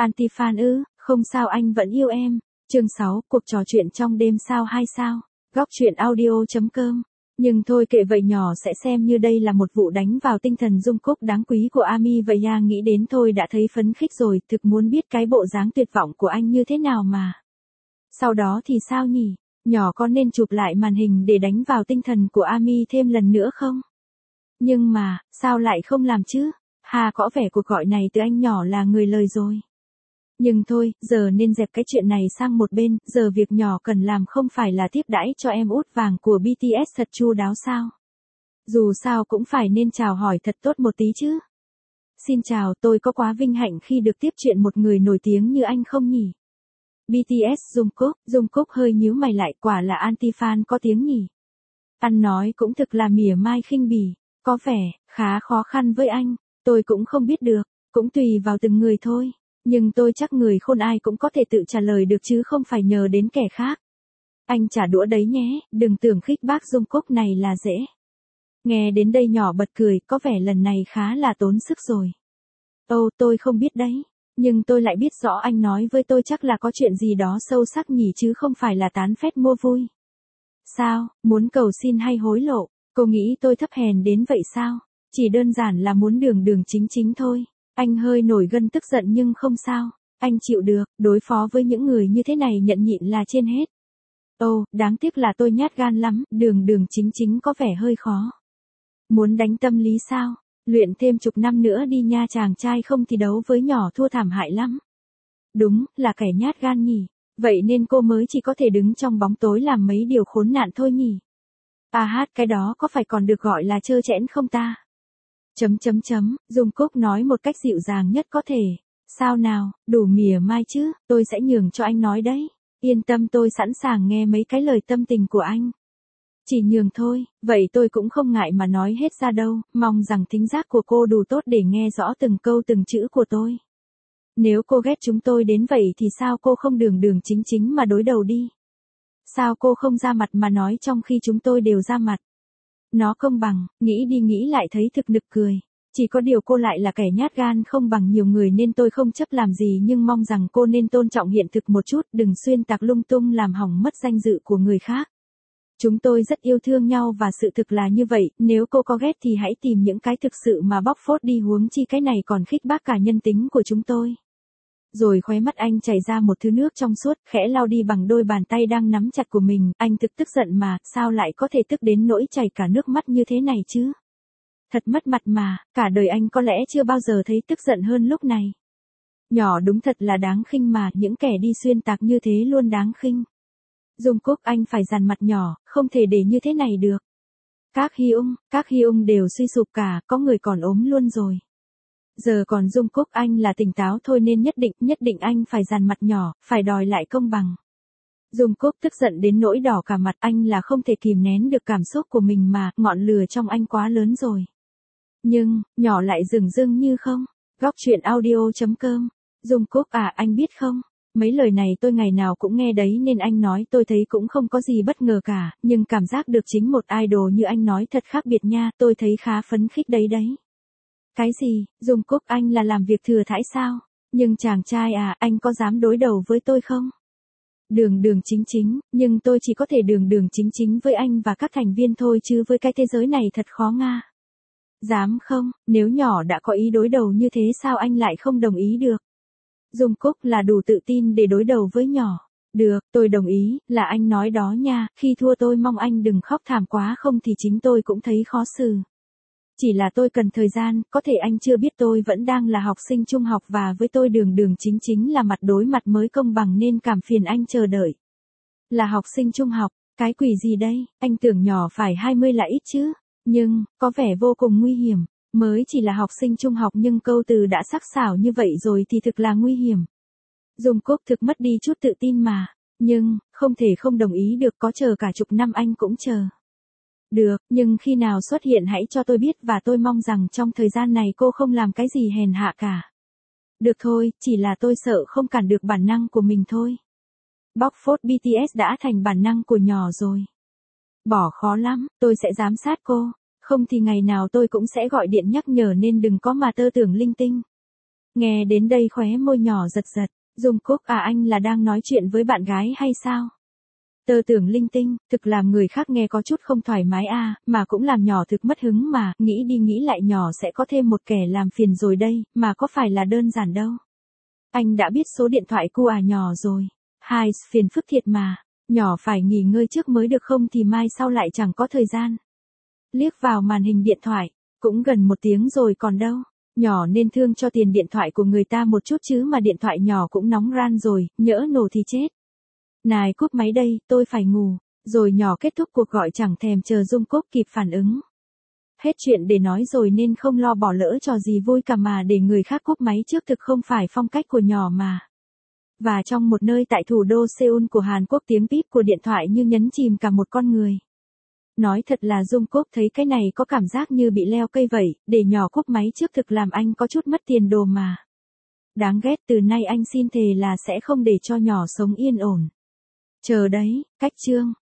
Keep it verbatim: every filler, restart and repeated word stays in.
Anti-fan ư, không sao anh vẫn yêu em. Chương sáu, cuộc trò chuyện trong đêm sao hai sao. Góc truyện audio.com. Nhưng thôi kệ vậy, nhỏ sẽ xem như đây là một vụ đánh vào tinh thần Jungkook đáng quý của Army vậy à. Nghĩ đến thôi đã thấy phấn khích rồi, thực muốn biết cái bộ dáng tuyệt vọng của anh như thế nào mà. Sau đó thì sao nhỉ? Nhỏ có nên chụp lại màn hình để đánh vào tinh thần của Army thêm lần nữa không? Nhưng mà, sao lại không làm chứ? Hà, có vẻ cuộc gọi này từ anh nhỏ là người lời rồi. Nhưng thôi, giờ nên dẹp cái chuyện này sang một bên, giờ việc nhỏ cần làm không phải là tiếp đãi cho em út vàng của bê tê ét thật chu đáo sao? Dù sao cũng phải nên chào hỏi thật tốt một tí chứ. Xin chào, tôi có quá vinh hạnh khi được tiếp chuyện một người nổi tiếng như anh không nhỉ? bê tê ét Jungkook, Jungkook hơi nhíu mày lại, quả là anti-fan có tiếng nhỉ? Ăn nói cũng thực là mỉa mai khinh bỉ, có vẻ khá khó khăn với anh, tôi cũng không biết được, cũng tùy vào từng người thôi. Nhưng tôi chắc người khôn ai cũng có thể tự trả lời được chứ không phải nhờ đến kẻ khác. Anh trả đũa đấy nhé, đừng tưởng khích bác Jungkook này là dễ. Nghe đến đây nhỏ bật cười, có vẻ lần này khá là tốn sức rồi. Ồ, tôi không biết đấy, nhưng tôi lại biết rõ anh nói với tôi chắc là có chuyện gì đó sâu sắc nhỉ, chứ không phải là tán phét mua vui. Sao, muốn cầu xin hay hối lộ? Cô nghĩ tôi thấp hèn đến vậy sao? Chỉ đơn giản là muốn đường đường chính chính thôi. Anh hơi nổi gân tức giận nhưng không sao, anh chịu được, đối phó với những người như thế này nhận nhịn là trên hết. Ồ, đáng tiếc là tôi nhát gan lắm, đường đường chính chính có vẻ hơi khó. Muốn đánh tâm lý sao? Luyện thêm chục năm nữa đi nha chàng trai, không thì đấu với nhỏ thua thảm hại lắm. Đúng, là kẻ nhát gan nhỉ, vậy nên cô mới chỉ có thể đứng trong bóng tối làm mấy điều khốn nạn thôi nhỉ. À hát, cái đó có phải còn được gọi là trơ trẽn không ta? Chấm chấm chấm, Jungkook nói một cách dịu dàng nhất có thể. Sao nào, đủ mỉa mai chứ, tôi sẽ nhường cho anh nói đấy. Yên tâm, tôi sẵn sàng nghe mấy cái lời tâm tình của anh. Chỉ nhường thôi, vậy tôi cũng không ngại mà nói hết ra đâu, mong rằng thính giác của cô đủ tốt để nghe rõ từng câu từng chữ của tôi. Nếu cô ghét chúng tôi đến vậy thì sao cô không đường đường chính chính mà đối đầu đi? Sao cô không ra mặt mà nói trong khi chúng tôi đều ra mặt? Nó công bằng, nghĩ đi nghĩ lại thấy thực nực cười. Chỉ có điều cô lại là kẻ nhát gan không bằng nhiều người nên tôi không chấp làm gì, nhưng mong rằng cô nên tôn trọng hiện thực một chút, đừng xuyên tạc lung tung làm hỏng mất danh dự của người khác. Chúng tôi rất yêu thương nhau và sự thực là như vậy, nếu cô có ghét thì hãy tìm những cái thực sự mà bóc phốt đi, huống chi cái này còn khích bác cả nhân tính của chúng tôi. Rồi khóe mắt anh chảy ra một thứ nước trong suốt, khẽ lau đi bằng đôi bàn tay đang nắm chặt của mình. Anh thực tức giận mà, sao lại có thể tức đến nỗi chảy cả nước mắt như thế này chứ? Thật mất mặt mà, cả đời anh có lẽ chưa bao giờ thấy tức giận hơn lúc này. Nhỏ đúng thật là đáng khinh mà, những kẻ đi xuyên tạc như thế luôn đáng khinh. Jungkook, anh phải dằn mặt nhỏ, không thể để như thế này được. Các Hyung, các Hyung đều suy sụp cả, có người còn ốm luôn rồi. Giờ còn Jungkook anh là tỉnh táo thôi nên nhất định, nhất định anh phải dằn mặt nhỏ, phải đòi lại công bằng. Jungkook tức giận đến nỗi đỏ cả mặt, anh là không thể kìm nén được cảm xúc của mình mà, ngọn lửa trong anh quá lớn rồi. Nhưng, nhỏ lại dửng dưng như không. Góc truyện audio.com. Jungkook à, anh biết không? Mấy lời này tôi ngày nào cũng nghe đấy nên anh nói tôi thấy cũng không có gì bất ngờ cả, nhưng cảm giác được chính một idol như anh nói thật khác biệt nha, tôi thấy khá phấn khích đấy đấy. Cái gì, Jungkook anh là làm việc thừa thãi sao? Nhưng chàng trai à, anh có dám đối đầu với tôi không? Đường đường chính chính, nhưng tôi chỉ có thể đường đường chính chính với anh và các thành viên thôi chứ với cái thế giới này thật khó nga. Dám không, nếu nhỏ đã có ý đối đầu như thế sao anh lại không đồng ý được? Jungkook là đủ tự tin để đối đầu với nhỏ. Được, tôi đồng ý, là anh nói đó nha, khi thua tôi mong anh đừng khóc thảm quá, không thì chính tôi cũng thấy khó xử. Chỉ là tôi cần thời gian, có thể anh chưa biết tôi vẫn đang là học sinh trung học và với tôi đường đường chính chính là mặt đối mặt mới công bằng nên cảm phiền anh chờ đợi. Là học sinh trung học, cái quỷ gì đây, anh tưởng nhỏ phải hai mươi là ít chứ, nhưng, có vẻ vô cùng nguy hiểm. Mới chỉ là học sinh trung học nhưng câu từ đã sắc sảo như vậy rồi thì thực là nguy hiểm. Jungkook thực mất đi chút tự tin mà, nhưng, không thể không đồng ý được, có chờ cả chục năm anh cũng chờ. Được, nhưng khi nào xuất hiện hãy cho tôi biết và tôi mong rằng trong thời gian này cô không làm cái gì hèn hạ cả. Được thôi, chỉ là tôi sợ không cản được bản năng của mình thôi. Bóc phốt bê tê ét đã thành bản năng của nhỏ rồi. Bỏ khó lắm, tôi sẽ giám sát cô. Không thì ngày nào tôi cũng sẽ gọi điện nhắc nhở nên đừng có mà tơ tưởng linh tinh. Nghe đến đây khóe môi nhỏ giật giật, Dung Cúc à, anh là đang nói chuyện với bạn gái hay sao? Tơ tưởng linh tinh, thực làm người khác nghe có chút không thoải mái à, mà cũng làm nhỏ thực mất hứng mà, nghĩ đi nghĩ lại nhỏ sẽ có thêm một kẻ làm phiền rồi đây, mà có phải là đơn giản đâu. Anh đã biết số điện thoại của à nhỏ rồi. Hai, phiền phức thiệt mà, nhỏ phải nghỉ ngơi trước mới được không thì mai sau lại chẳng có thời gian. Liếc vào màn hình điện thoại, cũng gần một tiếng rồi còn đâu. Nhỏ nên thương cho tiền điện thoại của người ta một chút chứ mà điện thoại nhỏ cũng nóng ran rồi, nhỡ nổ thì chết. Này cúp máy đây, tôi phải ngủ. Rồi nhỏ kết thúc cuộc gọi chẳng thèm chờ Dung Cúc kịp phản ứng. Hết chuyện để nói rồi nên không lo bỏ lỡ trò gì vui cả mà để người khác cúp máy trước thực không phải phong cách của nhỏ mà. Và trong một nơi tại thủ đô Seoul của Hàn Quốc, tiếng píp của điện thoại như nhấn chìm cả một con người. Nói thật là Dung Cúc thấy cái này có cảm giác như bị leo cây vậy, để nhỏ cúp máy trước thực làm anh có chút mất tiền đồ mà. Đáng ghét, từ nay anh xin thề là sẽ không để cho nhỏ sống yên ổn. Chờ đấy, cách chương.